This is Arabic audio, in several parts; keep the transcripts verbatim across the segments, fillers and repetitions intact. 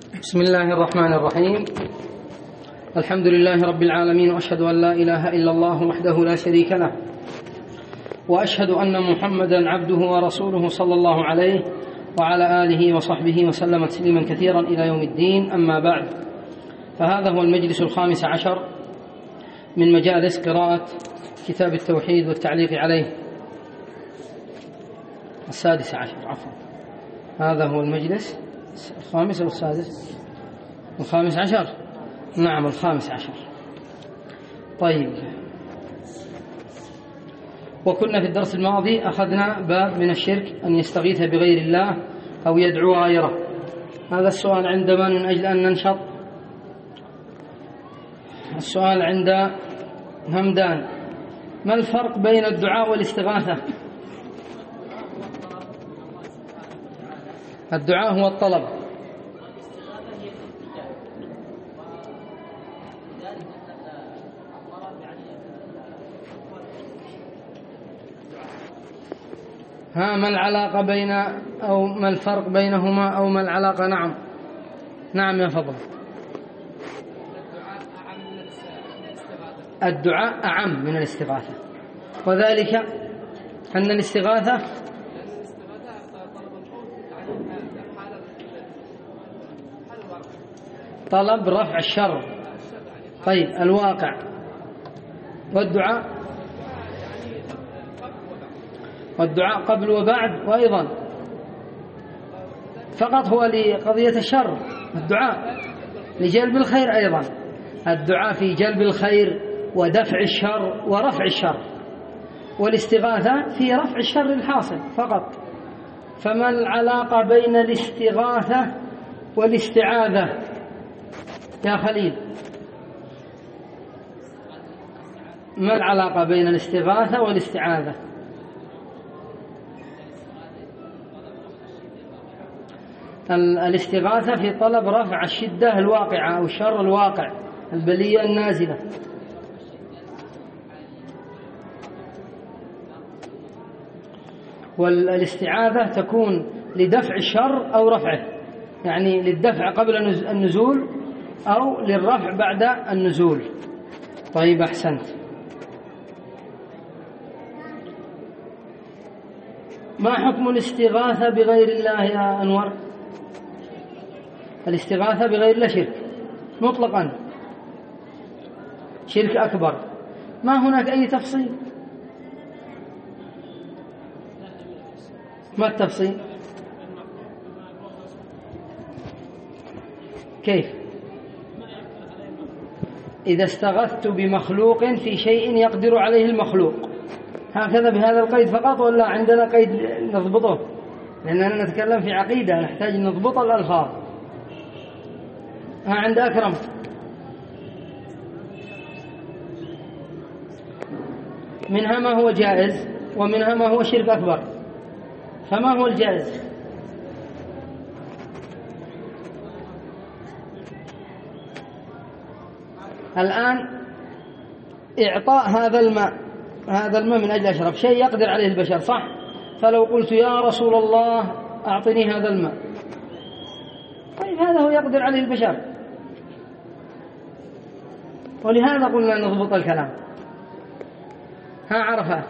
بسم الله الرحمن الرحيم. الحمد لله رب العالمين، وأشهد أن لا إله إلا الله وحده لا شريك له، وأشهد أن محمدا عبده ورسوله صلى الله عليه وعلى آله وصحبه وسلم تسليما كثيرا إلى يوم الدين. أما بعد، فهذا هو المجلس الخامس عشر من مجالس قراءة كتاب التوحيد والتعليق عليه. السادس عشر عفوا هذا هو المجلس الخامس أو السادس؟ الخامس عشر. نعم، الخامس عشر. طيب، وكنا في الدرس الماضي أخذنا باب من الشرك أن يستغيث بغير الله أو يدعو غيره. هذا السؤال عند من من أجل أن ننشط؟ السؤال عند همدان. ما الفرق بين الدعاء والاستغاثة؟ الدعاء هو الطلب، ها ما العلاقة بين أو ما الفرق بينهما أو ما العلاقة؟ نعم نعم يا فضل. الدعاء أعم من الاستغاثة، وذلك أن الاستغاثة طلب رفع الشر، طيب الواقع، والدعاء والدعاء قبل وبعد، وأيضا فقط هو لقضية الشر، الدعاء لجلب الخير، أيضا الدعاء في جلب الخير ودفع الشر ورفع الشر، والاستغاثة في رفع الشر الحاصل فقط. فما العلاقة بين الاستغاثة والاستعاذة يا خليل؟ ما العلاقة بين الاستغاثة والاستعاذة؟ الاستغاثة في طلب رفع الشدة الواقعة أو الشر الواقع، البلية النازلة، والاستعاذة تكون لدفع الشر أو رفعه، يعني للدفع قبل النزول أو للرفع بعد النزول. طيب أحسنت. ما حكم الاستغاثة بغير الله يا أنور؟ الاستغاثة بغير الله شرك مطلقا، شرك أكبر، ما هناك أي تفصيل. ما التفصيل؟ كيف؟ إذا استغثت بمخلوق في شيء يقدر عليه المخلوق، هكذا بهذا القيد فقط، ولا عندنا قيد نضبطه؟ لأننا نتكلم في عقيدة نحتاج نضبط الألفاظ. ها عند أكرم. منها ما هو جائز ومنها ما هو شرك أكبر، فما هو الجائز؟ الآن إعطاء هذا الماء هذا الماء من أجل أشرب، شيء يقدر عليه البشر، صح؟ فلو قلت يا رسول الله أعطني هذا الماء، طيب هذا هو يقدر عليه البشر، ولهذا قلنا نضبط الكلام. ها عرفات.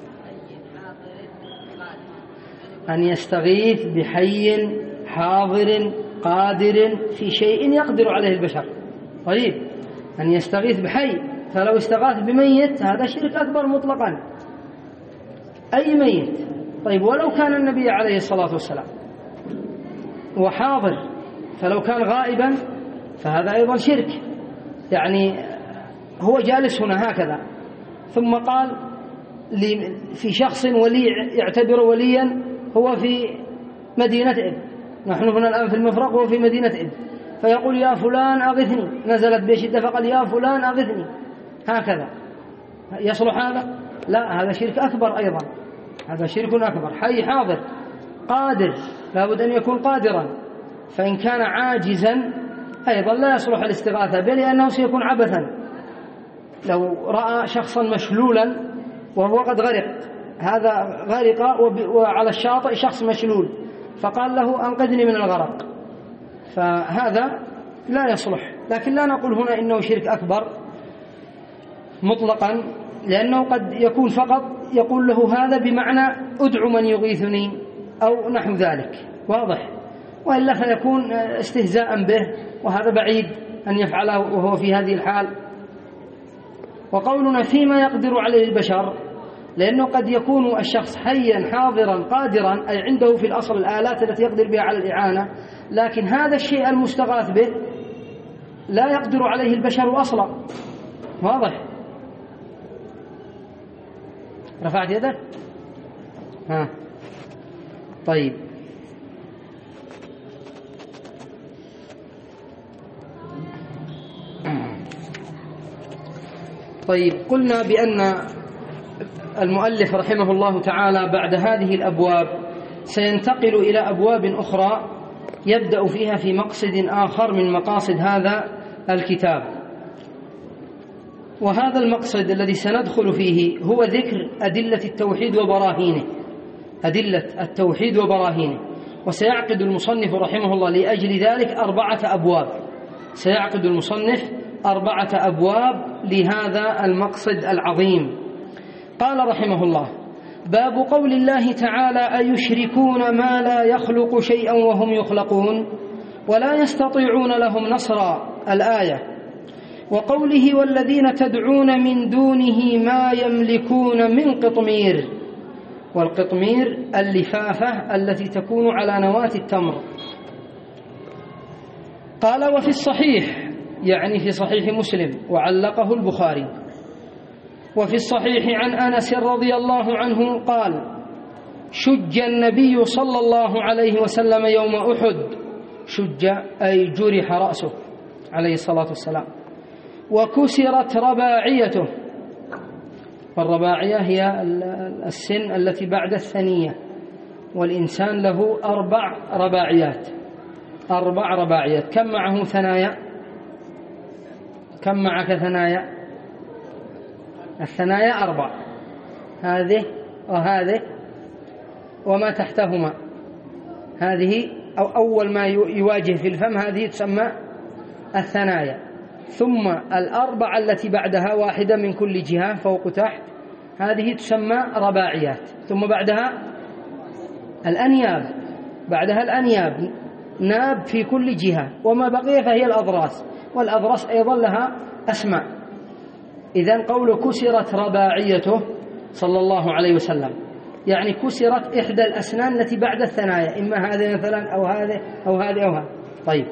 أن يستغيث بحي حاضر قادر في شيء يقدر عليه البشر. طيب أن يستغيث بحي، فلو استغاث بميت هذا شرك أكبر مطلقا، أي ميت. طيب ولو كان النبي عليه الصلاة والسلام وحاضر، فلو كان غائبا فهذا أيضا شرك، يعني هو جالس هنا هكذا ثم قال في شخص ولي يعتبر وليا هو في مدينة إب، نحن هنا الآن في المفرق وهو في مدينة إب، فيقول يا فلان أغثني، نزلت بشدة فقال يا فلان أغثني، هكذا يصلح هذا؟ لا، هذا شرك أكبر أيضا، هذا شرك أكبر. حي حاضر قادر، لابد أن يكون قادرا، فإن كان عاجزا أيضا لا يصلح الاستغاثة به، لأنه سيكون عبثا. لو رأى شخصا مشلولا وهو قد غرق، هذا غرق وعلى الشاطئ شخص مشلول، فقال له أنقذني من الغرق، فهذا لا يصلح. لكن لا نقول هنا إنه شرك أكبر مطلقا، لأنه قد يكون فقط يقول له هذا بمعنى ادع من يغيثني أو نحو ذلك، واضح، وإلا فيكون استهزاء به، وهذا بعيد أن يفعله وهو في هذه الحال. وقولنا فيما يقدر عليه البشر، لأنه قد يكون الشخص حيا حاضرا قادرا، أي عنده في الأصل الآلات التي يقدر بها على الإعانة، لكن هذا الشيء المستغاث به لا يقدر عليه البشر أصلا، واضح. رفعت يدك؟ ها طيب. طيب قلنا بأن المؤلف رحمه الله تعالى بعد هذه الأبواب سينتقل إلى أبواب أخرى يبدأ فيها في مقصد آخر من مقاصد هذا الكتاب. وهذا المقصد الذي سندخل فيه هو ذكر أدلة التوحيد وبراهينه، أدلة التوحيد وبراهينه. وسيعقد المصنف رحمه الله لأجل ذلك أربعة أبواب، سيعقد المصنف أربعة أبواب لهذا المقصد العظيم. قال رحمه الله: باب قول الله تعالى: أيشركون ما لا يخلق شيئا وهم يخلقون ولا يستطيعون لهم نصرا، الآية. وقوله: والذين تدعون من دونه ما يملكون من قطمير، والقطمير اللفافة التي تكون على نواة التمر. قال: وفي الصحيح، يعني في صحيح مسلم، وعلقه البخاري. وفي الصحيح عن أنس رضي الله عنه قال: شج النبي صلى الله عليه وسلم يوم أحد، شج أي جرح رأسه عليه الصلاة والسلام، وكسرت رباعيته، والرباعية هي السن التي بعد الثنية، والإنسان له أربع رباعيات، أربع رباعيات. كم معه ثنايا؟ كم معك ثنايا؟ الثنايا أربع، هذه وهذه وما تحتهما، هذه أو أول ما يواجه في الفم هذه تسمى الثنايا، ثم الأربع التي بعدها واحدة من كل جهة فوق تحت، هذه تسمى رباعيات. ثم بعدها الأنياب، بعدها الأنياب، ناب في كل جهة، وما بقي فهي الأضراس، والأضراس أيضا لها أسماء. إذن قول كسرت رباعيته صلى الله عليه وسلم يعني كسرت إحدى الأسنان التي بعد الثنايا، إما هذه مثلا أو هذه أو هذه أو هذه. طيب،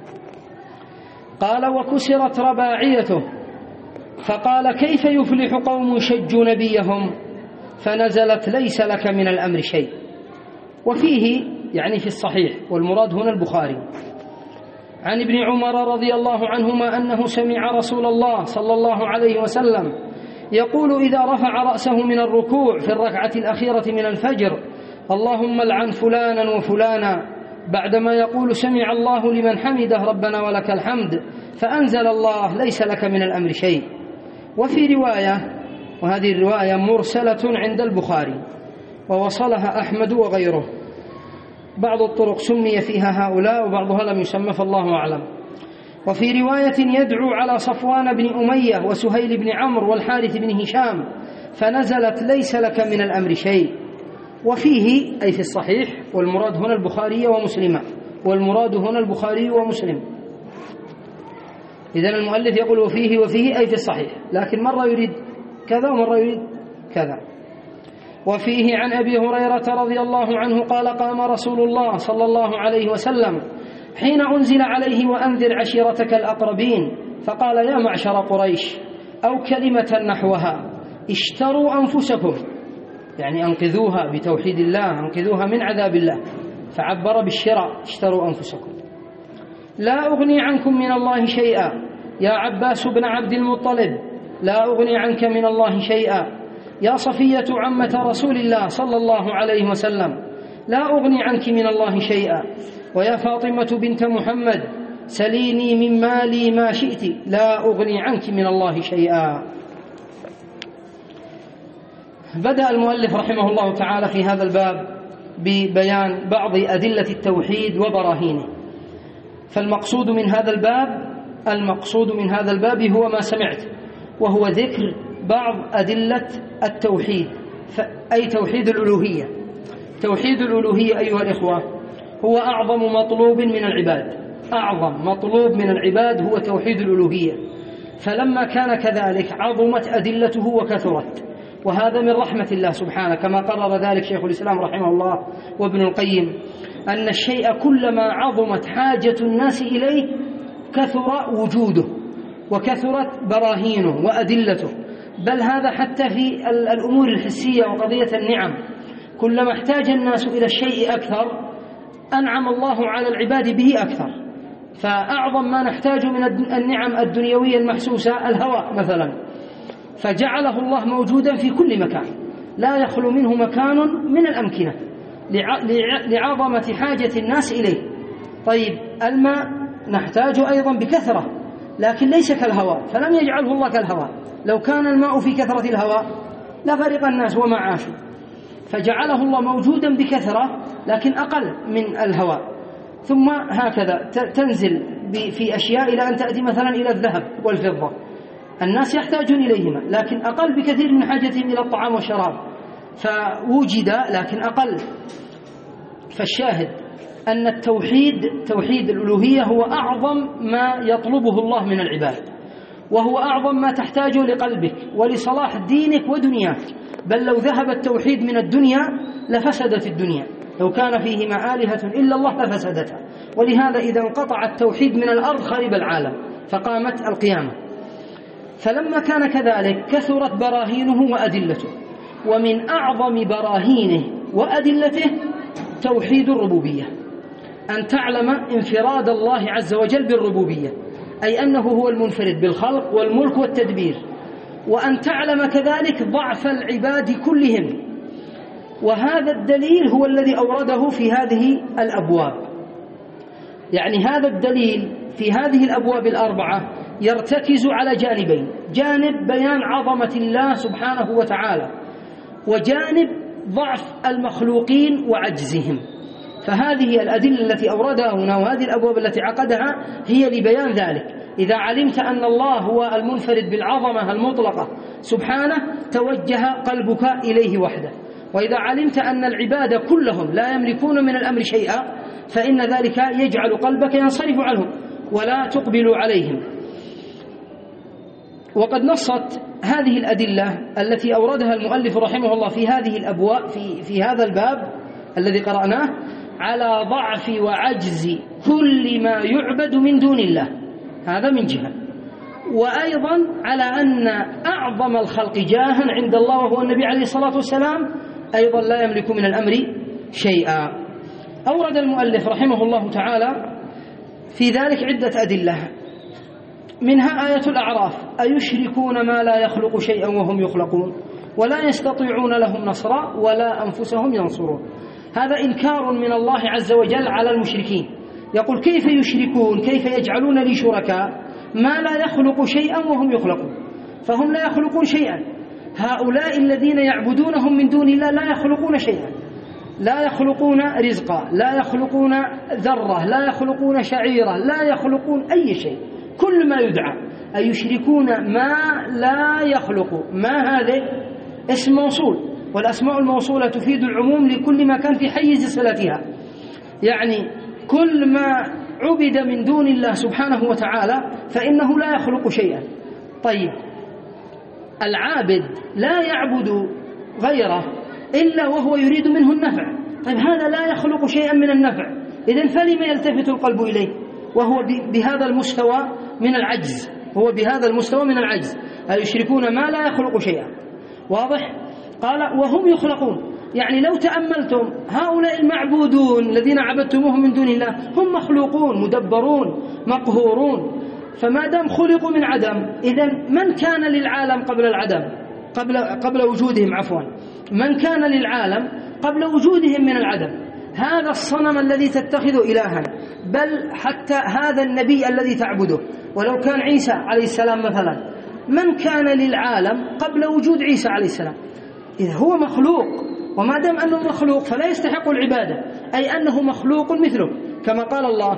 قال: وكسرت رباعيته، فقال: كيف يفلح قوم شجوا نبيهم؟ فنزلت: ليس لك من الأمر شيء. وفيه يعني في الصحيح، والمراد هنا البخاري، عن ابن عمر رضي الله عنهما أنه سمع رسول الله صلى الله عليه وسلم يقول إذا رفع رأسه من الركوع في الركعة الأخيرة من الفجر: اللهم العن فلانا وفلانا، بعدما يقول سمع الله لمن حمده ربنا ولك الحمد، فأنزل الله: ليس لك من الأمر شيء. وفي رواية، وهذه الرواية مرسلة عند البخاري ووصلها أحمد وغيره، بعض الطرق سمي فيها هؤلاء وبعضها لم يسمى فالله أعلم. وفي رواية يدعو على صفوان بن أمية وسهيل بن عمرو والحارث بن هشام، فنزلت: ليس لك من الأمر شيء. وفيه أي في الصحيح، والمراد هنا البخاري ومسلم، والمراد هنا البخاري ومسلم. إذن المؤلف يقول وفيه وفيه أي في الصحيح، لكن مرة يريد كذا ومرة يريد كذا. وفيه عن أبي هريرة رضي الله عنه قال: قام رسول الله صلى الله عليه وسلم حين أنزل عليه: وأنذر عشيرتك الأقربين، فقال: يا معشر قريش، أو كلمة نحوها: اشتروا أنفسكم، يعني أنقذوها بتوحيد الله، أنقذوها من عذاب الله، فعبر بالشراء: اشتروا أنفسكم. لا أغني عنكم من الله شيئا، يا عباس بن عبد المطلب، لا أغني عنك من الله شيئا. يا صفية عمة رسول الله صلى الله عليه وسلم، لا أغني عنك من الله شيئا. ويا فاطمة بنت محمد، سليني من مالي ما شئت، لا أغني عنك من الله شيئا. بدأ المؤلف رحمه الله تعالى في هذا الباب ببيان بعض أدلة التوحيد وبراهينه، فالمقصود من هذا الباب المقصود من هذا الباب هو ما سمعت، وهو ذكر بعض أدلة التوحيد، أي توحيد الألوهية. توحيد الألوهية أيها الإخوة هو أعظم مطلوب من العباد، أعظم مطلوب من العباد هو توحيد الألوهية. فلما كان كذلك عظمت أدلته وكثرت، وهذا من رحمة الله سبحانه، كما قرر ذلك شيخ الإسلام رحمه الله وابن القيم، أن الشيء كلما عظمت حاجة الناس إليه كثر وجوده وكثرت براهينه وأدلته. بل هذا حتى في الأمور الحسية وقضية النعم، كلما احتاج الناس إلى الشيء أكثر أنعم الله على العباد به أكثر. فأعظم ما نحتاج من النعم الدنيوية المحسوسة الهواء مثلا، فجعله الله موجودا في كل مكان، لا يخلو منه مكان من الأمكنة لعظمة حاجة الناس إليه. طيب الماء نحتاج أيضا بكثرة، لكن ليس كالهواء، فلم يجعله الله كالهواء. لو كان الماء في كثرة الهواء لغرق الناس وما عاشوا، فجعله الله موجودا بكثرة لكن أقل من الهواء. ثم هكذا تنزل في أشياء إلى أن تأتي مثلا إلى الذهب والفضة، الناس يحتاجون إليهما لكن أقل بكثير من حاجتهم إلى الطعام والشراب، فوجد لكن أقل. فالشاهد أن التوحيد توحيد الألوهية هو أعظم ما يطلبه الله من العباد، وهو أعظم ما تحتاجه لقلبك ولصلاح دينك ودنياك. بل لو ذهب التوحيد من الدنيا لفسدت الدنيا، لو كان فيهما آلهة إلا الله لفسدتها. ولهذا إذا انقطع التوحيد من الأرض خرب العالم، فقامت القيامة. فلما كان كذلك كثرت براهينه وأدلته، ومن أعظم براهينه وأدلته توحيد الربوبية، أن تعلم انفراد الله عز وجل بالربوبية، أي أنه هو المنفرد بالخلق والملك والتدبير، وأن تعلم كذلك ضعف العباد كلهم. وهذا الدليل هو الذي أورده في هذه الأبواب. يعني هذا الدليل في هذه الأبواب الأربعة يرتكز على جانبين: جانب بيان عظمة الله سبحانه وتعالى، وجانب ضعف المخلوقين وعجزهم. فهذه الأدلة التي أوردها هنا وهذه الأبواب التي عقدها هي لبيان ذلك. إذا علمت أن الله هو المنفرد بالعظمة المطلقة سبحانه توجه قلبك إليه وحده، وإذا علمت أن العباد كلهم لا يملكون من الأمر شيئا فإن ذلك يجعل قلبك ينصرف عنهم ولا تقبل عليهم. وقد نصت هذه الأدلة التي أوردها المؤلف رحمه الله في هذه الأبواب في, في هذا الباب الذي قرأناه على ضعف وعجز كل ما يعبد من دون الله، هذا من جهة. وأيضا على أن أعظم الخلق جاها عند الله وهو النبي عليه الصلاة والسلام أيضا لا يملك من الأمر شيئا. أورد المؤلف رحمه الله تعالى في ذلك عدة أدلة، منها آية الأعراف: أيشركون ما لا يخلق شيئا وهم يخلقون ولا يستطيعون لهم نصرا ولا أنفسهم ينصرون. هذا إنكار من الله عز وجل على المشركين، يقول: كيف يشركون؟ كيف يجعلون لي شركاء ما لا يخلق شيئا وهم يخلقون؟ فهم لا يخلقون شيئا. هؤلاء الذين يعبدونهم من دون الله لا يخلقون شيئا، لا يخلقون رزقا، لا يخلقون ذرة، لا يخلقون شعيرة، لا يخلقون أي شيء. كل ما يدعى أيشركون ما لا يخلق، ما هذا اسم موصول، والأسماء الموصولة تفيد العموم لكل ما كان في حيز صلتها، يعني كل ما عبد من دون الله سبحانه وتعالى فإنه لا يخلق شيئا. طيب العابد لا يعبد غيره إلا وهو يريد منه النفع، طيب هذا لا يخلق شيئا من النفع، إذن فلما يلتفت القلب إليه وهو بهذا المستوى من العجز، هو بهذا المستوى من العجز. أيشركون ما لا يخلق شيئا، واضح؟ قال وهم يخلقون، يعني لو تأملتم هؤلاء المعبودون الذين عبدتموهم من دون الله هم مخلوقون مدبرون مقهورون، فما دام خلقوا من عدم إذن من كان للعالم قبل العدم قبل, قبل وجودهم عفوا من كان للعالم قبل وجودهم من العدم؟ هذا الصنم الذي تتخذ إلها، بل حتى هذا النبي الذي تعبده، ولو كان عيسى عليه السلام مثلا، من كان للعالم قبل وجود عيسى عليه السلام؟ إذا هو مخلوق، وما دام أنه مخلوق فلا يستحق العبادة، أي أنه مخلوق مثله، كما قال الله: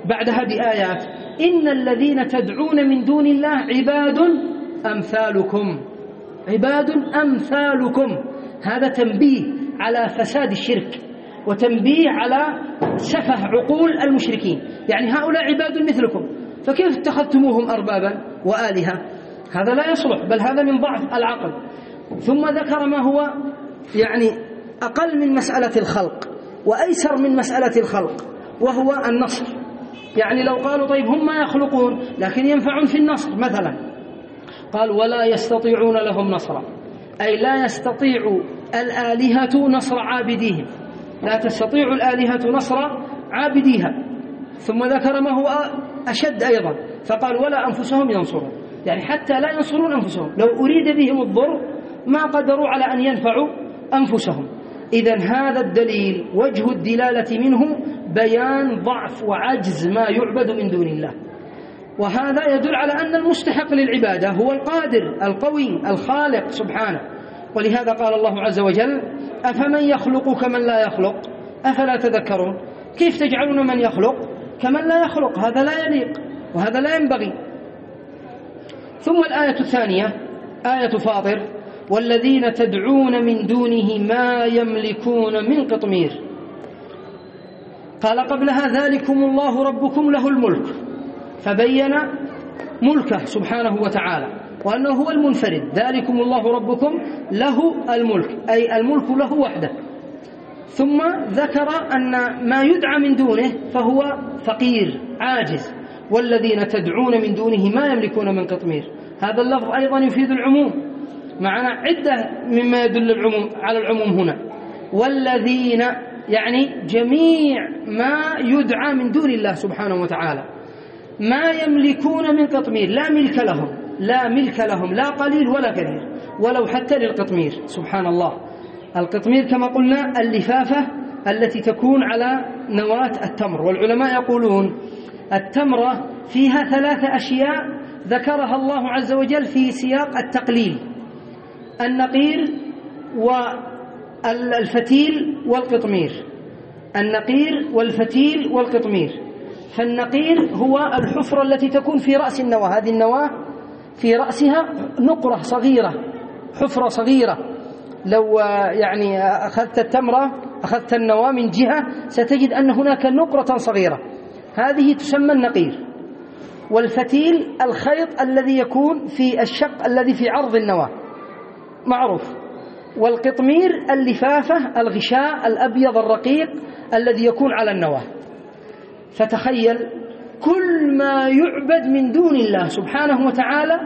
بعدها بآيات: إن الذين تدعون من دون الله عباد أمثالكم، عباد أمثالكم. هذا تنبيه على فساد الشرك وتنبيه على سفه عقول المشركين، يعني هؤلاء عباد مثلكم، فكيف اتخذتموهم أربابا وآلهة؟ هذا لا يصلح، بل هذا من ضعف العقل. ثم ذكر ما هو يعني أقل من مسألة الخلق وأيسر من مسألة الخلق، وهو النصر. يعني لو قالوا طيب هم ما يخلقون لكن ينفعون في النصر مثلا، قال: ولا يستطيعون لهم نصرا، أي لا يستطيع الآلهة نصر عابديهم، لا تستطيع الآلهة نصر عابديها. ثم ذكر ما هو أشد أيضا، فقال: ولا أنفسهم ينصرون، يعني حتى لا ينصرون أنفسهم، لو أريد بهم الضر ما قدروا على أن ينفعوا أنفسهم. إذن هذا الدليل وجه الدلالة منه بيان ضعف وعجز ما يعبد من دون الله، وهذا يدل على أن المستحق للعبادة هو القادر القوي الخالق سبحانه. ولهذا قال الله عز وجل: أفمن يخلق كمن لا يخلق أفلا تذكرون. كيف تجعلون من يخلق كمن لا يخلق؟ هذا لا يليق وهذا لا ينبغي. ثم الآية الثانية آية فاطر: والذين تدعون من دونه ما يملكون من قطمير. قال قبلها: ذلكم الله ربكم له الملك، فبين ملكه سبحانه وتعالى وأنه هو المنفرد. ذلكم الله ربكم له الملك، أي الملك له وحده. ثم ذكر أن ما يدعى من دونه فهو فقير عاجز. والذين تدعون من دونه ما يملكون من قطمير، هذا اللفظ أيضا يفيد العموم، معنا عدة مما يدل العموم على العموم هنا. والذين يعني جميع ما يدعى من دون الله سبحانه وتعالى، ما يملكون من قطمير، لا ملك لهم، لا ملك لهم لا قليل ولا كثير، ولو حتى للقطمير. سبحان الله. القطمير كما قلنا اللفافة التي تكون على نواة التمر، والعلماء يقولون التمرة فيها ثلاثة أشياء ذكرها الله عز وجل في سياق التقليل: النقير والفتيل والقطمير، النقير والفتيل والقطمير. فالنقير هو الحفرة التي تكون في رأس النواة، هذه النواة في رأسها نقرة صغيرة، حفرة صغيرة. لو يعني أخذت التمرة أخذت النواة من جهة ستجد أن هناك نقرة صغيرة، هذه تسمى النقير. والفتيل الخيط الذي يكون في الشق الذي في عرض النواة معروف. والقطمير اللفافة الغشاء الأبيض الرقيق الذي يكون على النواة. فتخيل كل ما يعبد من دون الله سبحانه وتعالى،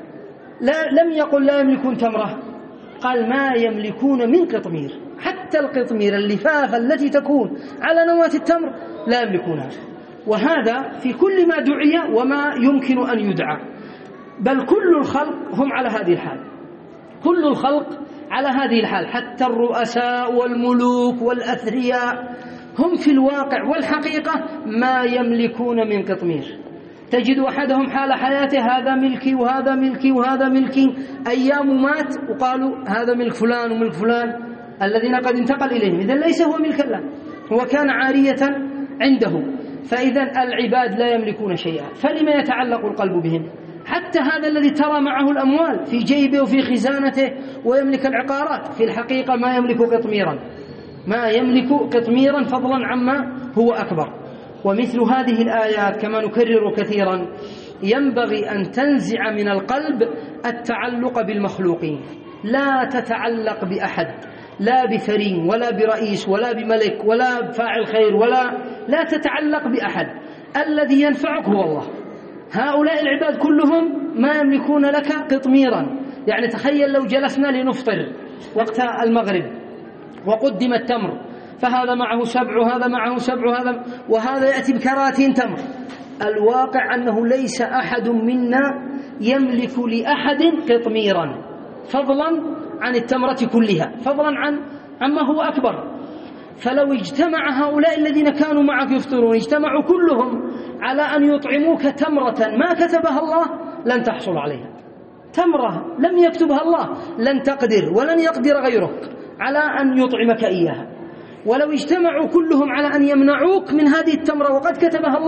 لا لم يقل لا يملكون تمرة، قال ما يملكون من قطمير. حتى القطمير اللفافة التي تكون على نواة التمر لا يملكونها. وهذا في كل ما دعي وما يمكن أن يدعى، بل كل الخلق هم على هذه الحال، كل الخلق على هذه الحال، حتى الرؤساء والملوك والأثرياء هم في الواقع والحقيقة ما يملكون من قطمير. تجد أحدهم حال حياته هذا ملكي وهذا ملكي وهذا ملكي، أيام مات وقالوا هذا ملك فلان وملك فلان الذين قد انتقل إليهم، إذن ليس هو ملك الله، هو كان عارية عنده. فإذا العباد لا يملكون شيئا، فلما يتعلق القلب بهم؟ حتى هذا الذي ترى معه الأموال في جيبه وفي خزانته ويملك العقارات، في الحقيقة ما يملك قطميرا، ما يملك قطميرا فضلا عما هو أكبر. ومثل هذه الآيات كما نكرر كثيرا ينبغي أن تنزع من القلب التعلق بالمخلوقين، لا تتعلق بأحد، لا بثري ولا برئيس ولا بملك ولا بفاعل خير، ولا لا تتعلق بأحد. الذي ينفعك هو الله. هؤلاء العباد كلهم ما يملكون لك قطميرا. يعني تخيل لو جلسنا لنفطر وقت المغرب وقدم التمر، فهذا معه سبع وهذا معه سبع وهذا وهذا يأتي بكراتين تمر، الواقع أنه ليس أحد منا يملك لأحد قطميرا فضلا عن التمرة كلها، فضلا عن عما هو أكبر. فلو اجتمع هؤلاء الذين كانوا معك يفطرون، اجتمعوا كلهم على أن يطعموك تمرة ما كتبها الله لن تحصل عليها. تمرة لم يكتبها الله لن تقدر ولن يقدر غيرك على أن يطعمك إياها. ولو اجتمعوا كلهم على أن يمنعوك من هذه التمرة وقد كتبها الله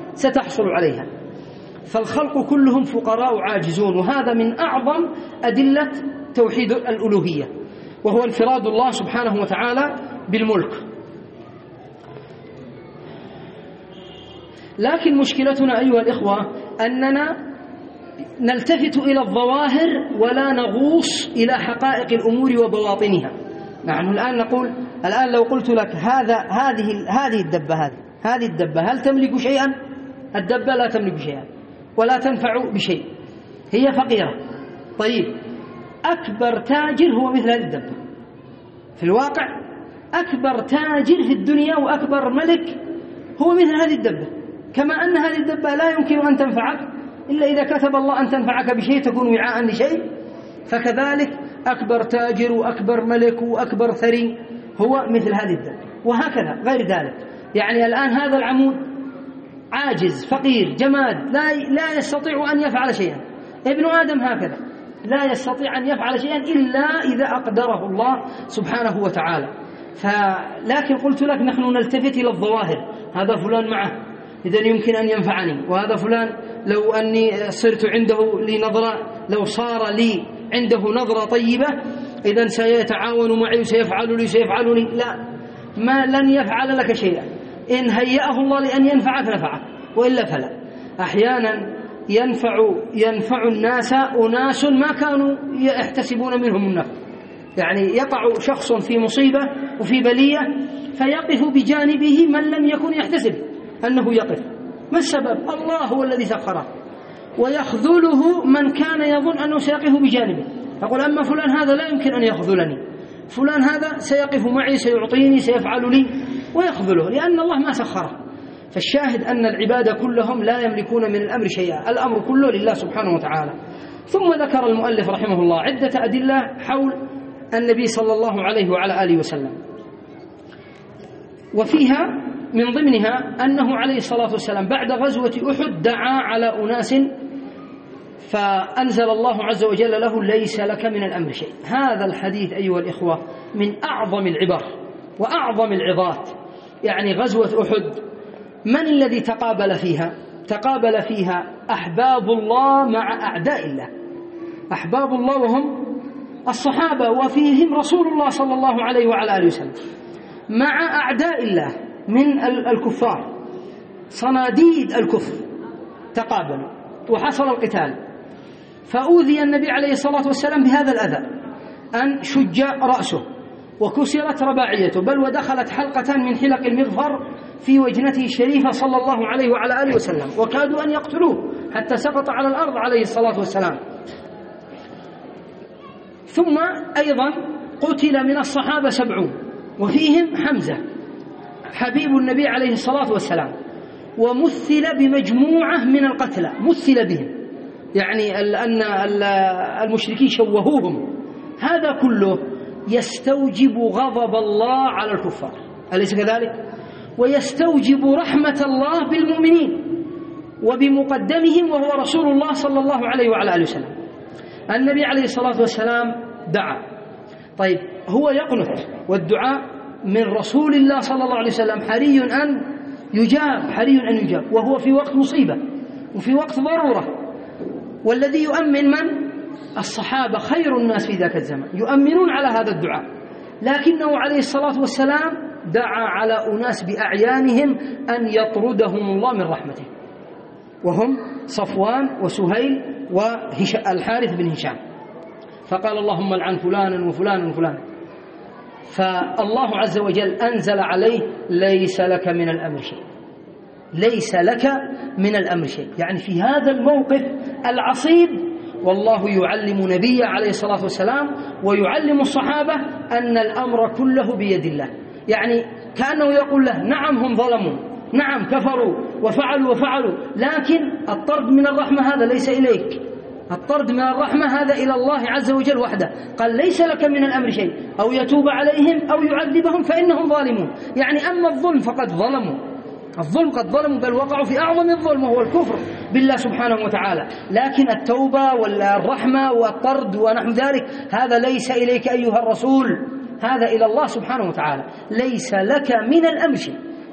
ستحصل عليها. فالخلق كلهم فقراء عاجزون، وهذا من أعظم أدلة توحيد الألوهية، وهو انفراد الله سبحانه وتعالى بالملك. لكن مشكلتنا أيها الإخوة أننا نلتفت إلى الظواهر ولا نغوص إلى حقائق الأمور وبواطنها. نحن الآن نقول، الآن لو قلت لك هذا هذه هذه الدبة هذه هذه الدبة هل تملك شيئا؟ الدبة لا تملك شيئا ولا تنفع بشيء، هي فقيرة. طيب أكبر تاجر هو مثل هذه الدبة في الواقع، أكبر تاجر في الدنيا وأكبر ملك هو مثل هذه الدبة. كما أن هذه الدبة لا يمكن أن تنفعك إلا إذا كتب الله أن تنفعك بشيء تكون وعاء لشيء، فكذلك أكبر تاجر وأكبر ملك وأكبر ثري هو مثل هذه الدبة، وهكذا غير ذلك. يعني الآن هذا العمود عاجز فقير جماد لا لا يستطيع أن يفعل شيئا، ابن آدم هكذا لا يستطيع أن يفعل شيئا إلا إذا أقدره الله سبحانه وتعالى. فلكن قلت لك نحن نلتفت إلى الظواهر، هذا فلان معه إذن يمكن أن ينفعني، وهذا فلان لو أني صرت عنده لي نظرة، لو صار لي عنده نظرة طيبة إذن سيتعاون معي وسيفعل لي سيفعل لي. لا، ما لن يفعل لك شيئا، إن هيأه الله لأن ينفعك نفعك، وإلا فلا. أحيانا ينفع ينفع الناس أناس ما كانوا يحتسبون منهم النفع. يعني يقع شخص في مصيبة وفي بلية فيقف بجانبه من لم يكن يحتسب أنه يقف. ما السبب؟ الله هو الذي سخره، ويخذله من كان يظن أنه سيقف بجانبه. يقول أما فلان هذا لا يمكن أن يخذلني، فلان هذا سيقف معي سيعطيني سيفعل لي، ويخذله لأن الله ما سخره. فالشاهد أن العباد كلهم لا يملكون من الأمر شيئا، الأمر كله لله سبحانه وتعالى. ثم ذكر المؤلف رحمه الله عدة أدلة حول النبي صلى الله عليه وعلى آله وسلم، وفيها من ضمنها أنه عليه الصلاة والسلام بعد غزوة أحد دعا على أناس فأنزل الله عز وجل له ليس لك من الأمر شيء. هذا الحديث أيها الإخوة من أعظم العبر وأعظم العظات. يعني غزوة أحد من الذي تقابل فيها؟ تقابل فيها أحباب الله مع أعداء الله. أحباب الله وهم الصحابة وفيهم رسول الله صلى الله عليه وعلى آله وسلم، مع أعداء الله من الكفار صناديد الكفر تقابلوا وحصل القتال. فأوذي النبي عليه الصلاة والسلام بهذا الأذى، أن شج رأسه وكسرت رباعيته، بل ودخلت حلقة من حلق المغفر في وجنته الشريفة صلى الله عليه وعلى آله وسلم، وكادوا أن يقتلوه حتى سقط على الأرض عليه الصلاة والسلام. ثم أيضا قتل من الصحابة سبعون وفيهم حمزة حبيب النبي عليه الصلاة والسلام، ومثل بمجموعة من القتلى مثل بهم، يعني أن المشركين شوهوهم. هذا كله يستوجب غضب الله على الكفار، أليس كذلك؟ ويستوجب رحمة الله بالمؤمنين وبمقدمهم وهو رسول الله صلى الله عليه وعلى آله وسلم. النبي عليه الصلاة والسلام دعا. طيب هو يقنط، والدعاء من رسول الله صلى الله عليه وسلم حري أن يجاب، حري أن يجاب، وهو في وقت مصيبة وفي وقت ضرورة. والذي يؤمن من؟ الصحابة خير الناس في ذاك الزمن يؤمنون على هذا الدعاء، لكنه عليه الصلاة والسلام دعا على أناس بأعيانهم أن يطردهم الله من رحمته، وهم صفوان وسهيل والحارث بن هشام. فقال اللهم لعن فلانا وفلانا وفلانا. فالله عز وجل أنزل عليه ليس لك من الأمر شيء، ليس لك من الأمر شيء. يعني في هذا الموقف العصيب والله يعلم نبيه عليه الصلاة والسلام ويعلم الصحابة أن الأمر كله بيد الله. يعني كأنه يقول له نعم هم ظلموا، نعم كفروا وفعلوا وفعلوا، لكن الطرد من الرحمة هذا ليس إليك، الطرد من الرحمة هذا إلى الله عز وجل وحده. قال ليس لك من الأمر شيء، أو يتوب عليهم أو يعذبهم فإنهم ظالمون. يعني أما الظلم فقد ظلموا، الظلم قد ظلموا بل وقعوا في أعظم الظلم وهو الكفر بالله سبحانه وتعالى، لكن التوبة والرحمة والطرد ونحو ذلك هذا ليس إليك أيها الرسول، هذا إلى الله سبحانه وتعالى. ليس لك من الأمر شيء،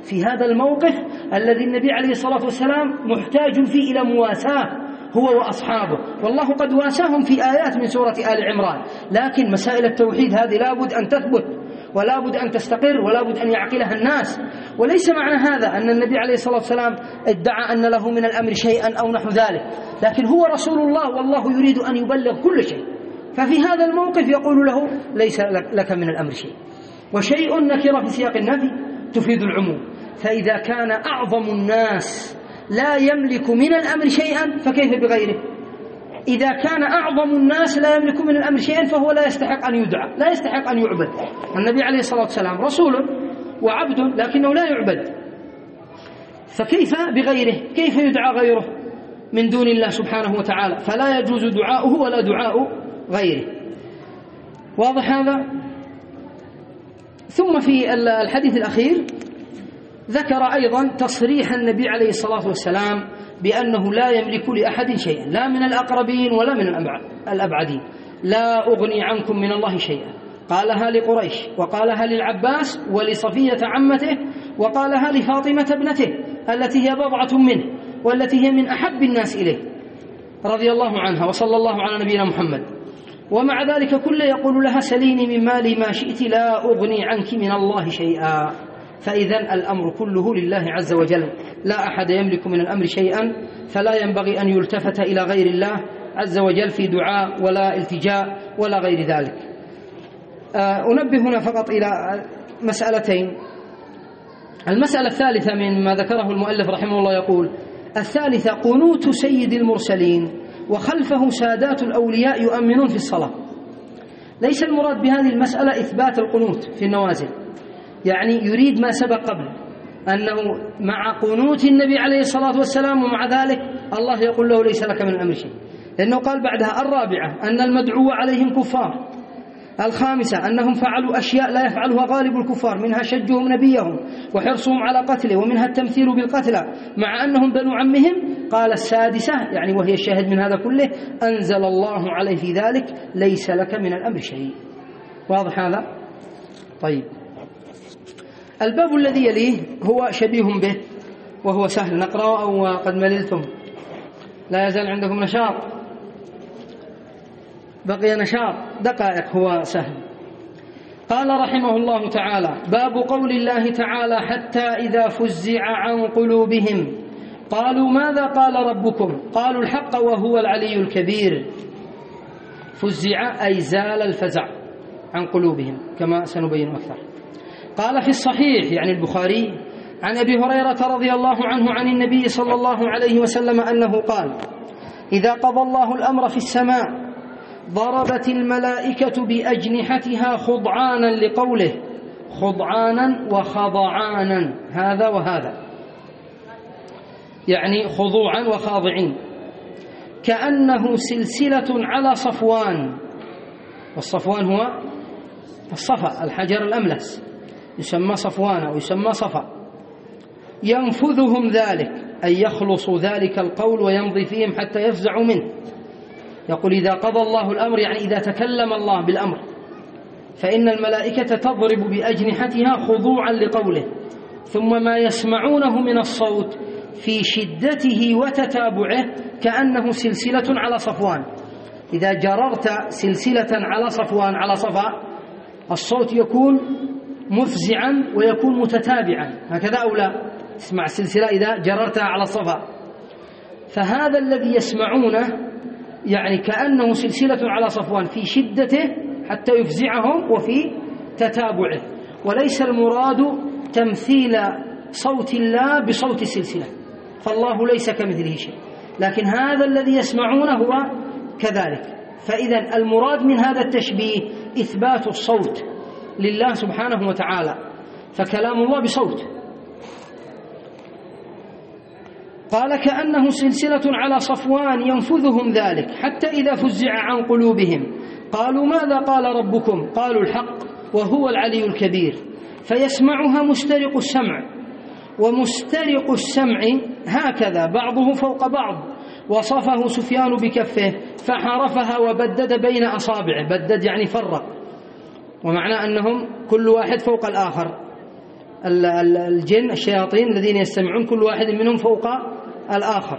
في هذا الموقف الذي النبي عليه الصلاة والسلام محتاج فيه إلى مواساة هو وأصحابه، والله قد واساهم في آيات من سورة آل عمران، لكن مسائل التوحيد هذه لابد أن تثبت ولا بد أن تستقر ولا بد أن يعقلها الناس. وليس معنى هذا أن النبي عليه الصلاة والسلام ادعى أن له من الأمر شيئا أو نحو ذلك، لكن هو رسول الله والله يريد أن يبلغ كل شيء، ففي هذا الموقف يقول له ليس لك من الأمر شيء. وشيء نكرة في سياق النفي تفيد العموم، فإذا كان أعظم الناس لا يملك من الأمر شيئا فكيف بغيره؟ إذا كان أعظم الناس لا يملك من الأمر شيئا فهو لا يستحق أن يدعى، لا يستحق أن يعبد. النبي عليه الصلاة والسلام رسول وعبد لكنه لا يعبد، فكيف بغيره؟ كيف يدعى غيره من دون الله سبحانه وتعالى؟ فلا يجوز دعاؤه ولا دعاء غيره. واضح هذا؟ ثم في الحديث الأخير ذكر أيضا تصريح النبي عليه الصلاة والسلام بأنه لا يملك لأحد شيئا، لا من الأقربين ولا من الأبعدين. لا أغني عنكم من الله شيئا، قالها لقريش وقالها للعباس ولصفية عمته وقالها لفاطمة ابنته التي هي بضعة منه والتي هي من أحب الناس إليه رضي الله عنها، وصلى الله على نبينا محمد. ومع ذلك كله يقول لها سليني من مالي ما شئت لا أغني عنك من الله شيئا. فإذا الأمر كله لله عز وجل، لا أحد يملك من الأمر شيئا، فلا ينبغي أن يلتفت إلى غير الله عز وجل في دعاء ولا التجاء ولا غير ذلك. أنبه هنا فقط إلى مسألتين. المسألة الثالثة من ما ذكره المؤلف رحمه الله يقول: الثالثة قنوت سيد المرسلين وخلفه سادات الأولياء يؤمنون في الصلاة. ليس المراد بهذه المسألة إثبات القنوت في النوازل، يعني يريد ما سبق قبل أنه مع قنوت النبي عليه الصلاة والسلام ومع ذلك الله يقول له ليس لك من الأمر شيء، لأنه قال بعدها: الرابعة أن المدعو عليهم كفار، الخامسة أنهم فعلوا أشياء لا يفعلها غالب الكفار، منها شجهم نبيهم وحرصهم على قتله ومنها التمثيل بالقتلى مع أنهم بنو عمهم. قال السادسة يعني وهي الشاهد من هذا كله: أنزل الله عليه في ذلك ليس لك من الأمر شيء. واضح هذا؟ طيب، الباب الذي يليه هو شبيه به وهو سهل، نقرأه أو قد مللتم؟ لا يزال عندكم نشاط، بقي نشاط دقائق، هو سهل. قال رحمه الله تعالى: باب قول الله تعالى: حتى إذا فزع عن قلوبهم قالوا ماذا قال ربكم قالوا الحق وهو العلي الكبير. فزع أي زال الفزع عن قلوبهم كما سنبين أكثر. قال في الصحيح يعني البخاري عن أبي هريرة رضي الله عنه عن النبي صلى الله عليه وسلم أنه قال: إذا قضى الله الأمر في السماء ضربت الملائكة بأجنحتها خضعانا لقوله، خضعانا وخضعانا هذا وهذا، يعني خضوعا وخاضعين، كأنه سلسلة على صفوان، والصفوان هو الصفا الحجر الأملس يسمى صفوان أو يسمى صفا، ينفذهم ذلك أي يخلص ذلك القول ويمضي فيهم حتى يفزعوا منه. يقول إذا قضى الله الأمر يعني إذا تكلم الله بالأمر فإن الملائكة تضرب بأجنحتها خضوعا لقوله، ثم ما يسمعونه من الصوت في شدته وتتابعه كأنه سلسلة على صفوان. إذا جررت سلسلة على صفوان على صفا الصوت يكون مفزعا ويكون متتابعا، هكذا أو لا؟ اسمع السلسلة إذا جررتها على الصفا، فهذا الذي يسمعونه يعني كأنه سلسلة على صفوان في شدته حتى يفزعهم وفي تتابعه. وليس المراد تمثيل صوت الله بصوت السلسلة، فالله ليس كمثله شيء، لكن هذا الذي يسمعونه هو كذلك. فإذا المراد من هذا التشبيه إثبات الصوت لله سبحانه وتعالى، فكلام الله بصوت. قال كأنه سلسلة على صفوان ينفذهم ذلك حتى إذا فزع عن قلوبهم قالوا ماذا قال ربكم قالوا الحق وهو العلي الكبير. فيسمعها مسترق السمع، ومسترق السمع هكذا بعضه فوق بعض، وصفه سفيان بكفه فحرفها وبدد بين أصابعه، بدد يعني فرق، ومعنى أنهم كل واحد فوق الآخر. الجن الشياطين الذين يستمعون كل واحد منهم فوق الآخر،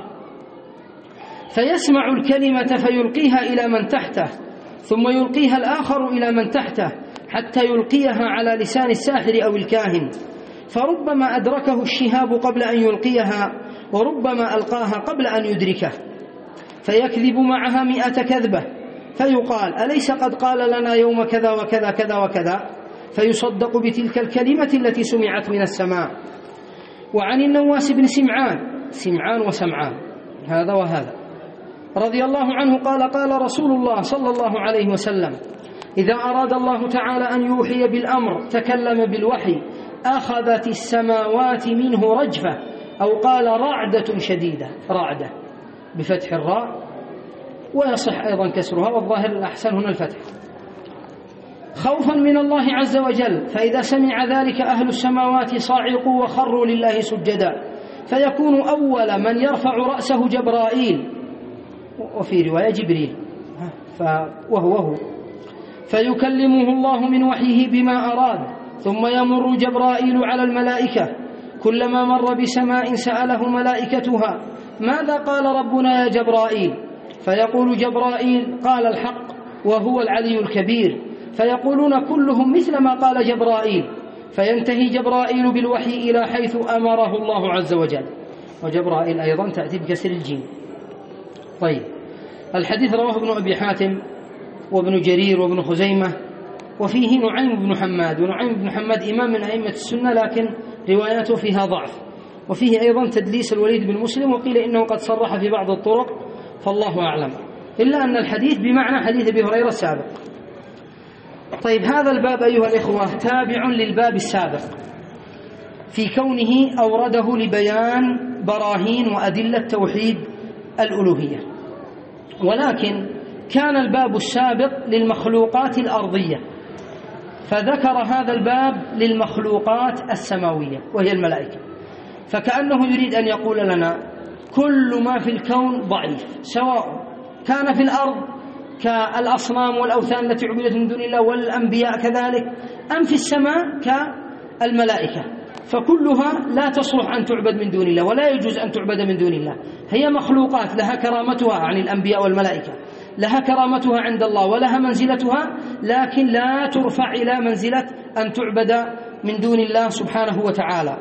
فيسمع الكلمة فيلقيها إلى من تحته، ثم يلقيها الآخر إلى من تحته حتى يلقيها على لسان الساحر أو الكاهن، فربما أدركه الشهاب قبل أن يلقيها، وربما ألقاها قبل أن يدركه، فيكذب معها مئة كذبة، فيقال أليس قد قال لنا يوم كذا وكذا كذا وكذا، فيصدق بتلك الكلمة التي سمعت من السماء. وعن النواس بن سمعان، سمعان وسمعان هذا وهذا، رضي الله عنه قال قال رسول الله صلى الله عليه وسلم: إذا أراد الله تعالى أن يوحي بالأمر تكلم بالوحي أخذت السماوات منه رجفة، أو قال رعدة شديدة، رعدة بفتح الراء ويصح أيضا كسرها، والظاهر الأحسن هنا الفتح، خوفا من الله عز وجل، فإذا سمع ذلك أهل السماوات صعقوا وخروا لله سجدا، فيكون أول من يرفع رأسه جبرائيل، وفي رواية جبريل وهو هو، فيكلمه الله من وحيه بما أراد، ثم يمر جبرائيل على الملائكة، كلما مر بسماء سأله ملائكتها: ماذا قال ربنا يا جبرائيل؟ فيقول جبرائيل: قال الحق وهو العلي الكبير، فيقولون كلهم مثل ما قال جبرائيل، فينتهي جبرائيل بالوحي إلى حيث أمره الله عز وجل. وجبرائيل أيضا تأتي بكسر الجيم. طيب، الحديث رواه ابن أبي حاتم وابن جرير وابن خزيمة، وفيه نعيم بن حماد، ونعيم بن حماد إمام من أئمة السنة لكن رواياته فيها ضعف، وفيه أيضا تدليس الوليد بن مسلم، وقيل إنه قد صرح في بعض الطرق، فالله أعلم، إلا أن الحديث بمعنى حديث أبي هريرة السابق. طيب، هذا الباب أيها الإخوة تابع للباب السابق في كونه أورده لبيان براهين وأدلة توحيد الألوهية، ولكن كان الباب السابق للمخلوقات الأرضية، فذكر هذا الباب للمخلوقات السماوية وهي الملائكة، فكأنه يريد أن يقول لنا كل ما في الكون ضعيف، سواء كان في الأرض كالأصنام والأوثان التي عبدت من دون الله والأنبياء كذلك، أم في السماء كالملائكة، فكلها لا تصلح أن تعبد من دون الله، ولا يجوز أن تعبد من دون الله، هي مخلوقات لها كرامتها عن الأنبياء والملائكة، لها كرامتها عند الله ولها منزلتها، لكن لا ترفع إلى منزلة أن تعبد من دون الله سبحانه وتعالى.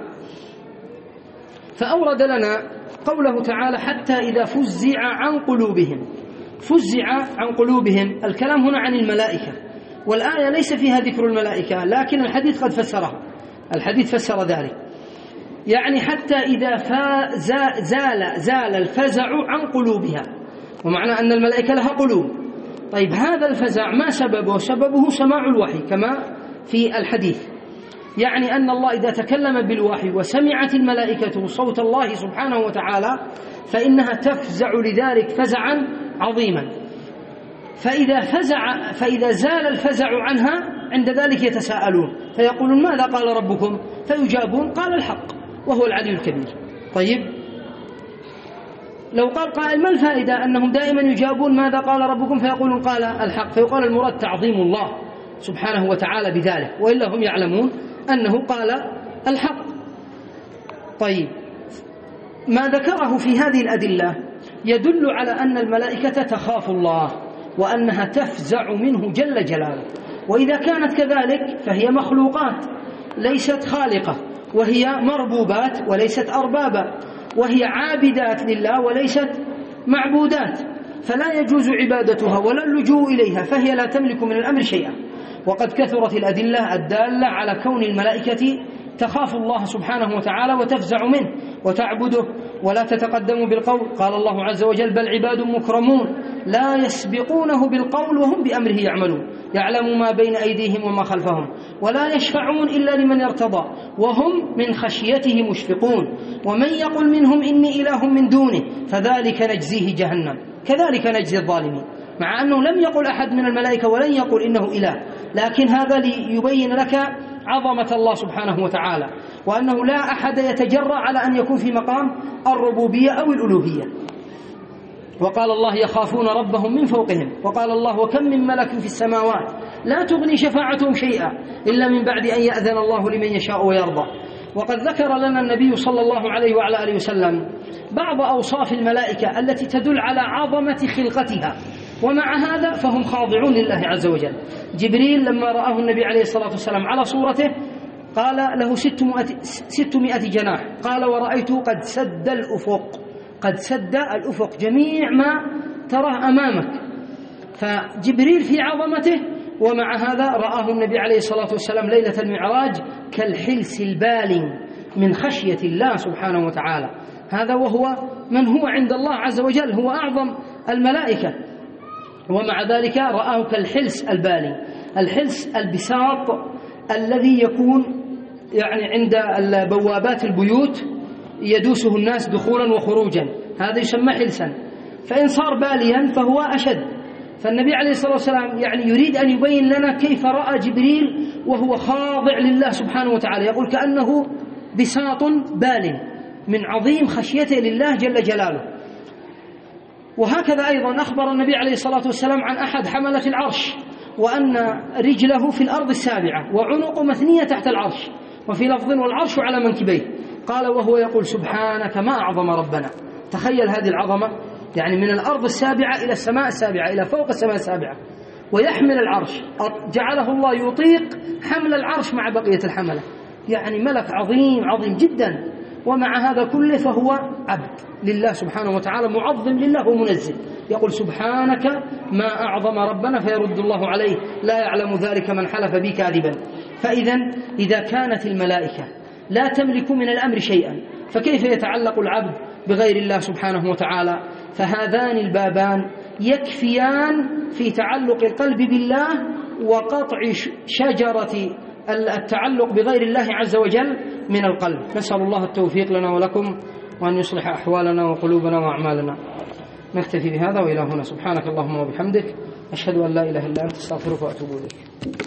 فأورد لنا قوله تعالى: حتى إذا فزع عن قلوبهم. فزع عن قلوبهم، الكلام هنا عن الملائكة، والآية ليس فيها ذكر الملائكة، لكن الحديث قد فسرها، الحديث فسر ذلك، يعني حتى إذا زال زال الفزع عن قلوبها، ومعنى أن الملائكة لها قلوب. طيب، هذا الفزع ما سببه؟ سببه سماع الوحي كما في الحديث، يعني أن الله إذا تكلم بالوحي وسمعت الملائكة صوت الله سبحانه وتعالى فإنها تفزع لذلك فزعا عظيما، فإذا فزع فإذا زال الفزع عنها عند ذلك يتساءلون فيقولون: ماذا قال ربكم؟ فيجابون: قال الحق وهو العلي الكبير. طيب، لو قال قائل: ما الفائدة أنهم دائما يجابون ماذا قال ربكم فيقولون قال الحق؟ فيقال المراد تعظيم الله سبحانه وتعالى بذلك، وإلا هم يعلمون أنه قال الحق. طيب، ما ذكره في هذه الأدلة يدل على أن الملائكة تخاف الله وأنها تفزع منه جل جلاله، وإذا كانت كذلك فهي مخلوقات ليست خالقة، وهي مربوبات وليست أربابا، وهي عابدات لله وليست معبودات، فلا يجوز عبادتها ولا اللجوء إليها، فهي لا تملك من الأمر شيئا. وقد كثرت الأدلة الدالة على كون الملائكة تخاف الله سبحانه وتعالى وتفزع منه وتعبده ولا تتقدم بالقول. قال الله عز وجل: بل عباد مكرمون لا يسبقونه بالقول وهم بأمره يعملون، يعلم ما بين أيديهم وما خلفهم، ولا يشفعون إلا لمن ارتضى، وهم من خشيته مشفقون، ومن يقل منهم إني إله من دونه فذلك نجزيه جهنم كذلك نجزي الظالمين. مع أنه لم يقل أحد من الملائكة ولن يقل إنه إله، لكن هذا ليبين لك عظمة الله سبحانه وتعالى، وأنه لا أحد يتجرأ على أن يكون في مقام الربوبية أو الألوهية. وقال الله: يخافون ربهم من فوقهم. وقال الله: وكم من ملك في السماوات لا تغني شفاعتهم شيئا إلا من بعد أن يأذن الله لمن يشاء ويرضى. وقد ذكر لنا النبي صلى الله عليه وعلى آله وسلم بعض أوصاف الملائكة التي تدل على عظمة خلقتها، ومع هذا فهم خاضعون لله عز وجل. جبريل لما رآه النبي عليه الصلاة والسلام على صورته قال له ستمائة جناح، قال ورأيته قد سد الأفق، قد سد الأفق، جميع ما تراه أمامك. فجبريل في عظمته، ومع هذا رآه النبي عليه الصلاة والسلام ليلة المعراج كالحلس البال من خشية الله سبحانه وتعالى. هذا وهو من هو عند الله عز وجل هو أعظم الملائكة، ومع ذلك رآه كالحلس البالي. الحلس البساط الذي يكون يعني عند بوابات البيوت يدوسه الناس دخولا وخروجا، هذا يسمى حلسا، فإن صار باليا فهو أشد. فالنبي عليه الصلاة والسلام يعني يريد أن يبين لنا كيف رأى جبريل وهو خاضع لله سبحانه وتعالى، يقول كأنه بساط بال من عظيم خشيته لله جل جلاله. وهكذا أيضا أخبر النبي عليه الصلاة والسلام عن أحد حملة العرش وأن رجله في الأرض السابعة وعنقه مثنية تحت العرش، وفي لفظ والعرش على منكبيه، قال وهو يقول سبحانك ما أعظم ربنا. تخيل هذه العظمة، يعني من الأرض السابعة إلى السماء السابعة إلى فوق السماء السابعة، ويحمل العرش، جعله الله يطيق حمل العرش مع بقية الحملة، يعني ملك عظيم عظيم جدا. ومع هذا كله فهو عبد لله سبحانه وتعالى، معظم لله ومنزل، يقول سبحانك ما أعظم ربنا، فيرد الله عليه لا يعلم ذلك من حلف بي كاذبا. فإذا إذا كانت الملائكة لا تملك من الأمر شيئا، فكيف يتعلق العبد بغير الله سبحانه وتعالى؟ فهذان البابان يكفيان في تعلق القلب بالله وقطع شجرة التعلق بغير الله عز وجل من القلب. نسأل الله التوفيق لنا ولكم، وأن يصلح أحوالنا وقلوبنا وأعمالنا. نكتفي بهذا وإلى هنا. سبحانك اللهم وبحمدك، أشهد أن لا إله إلا أنت، أستغفرك وأتوب إليك.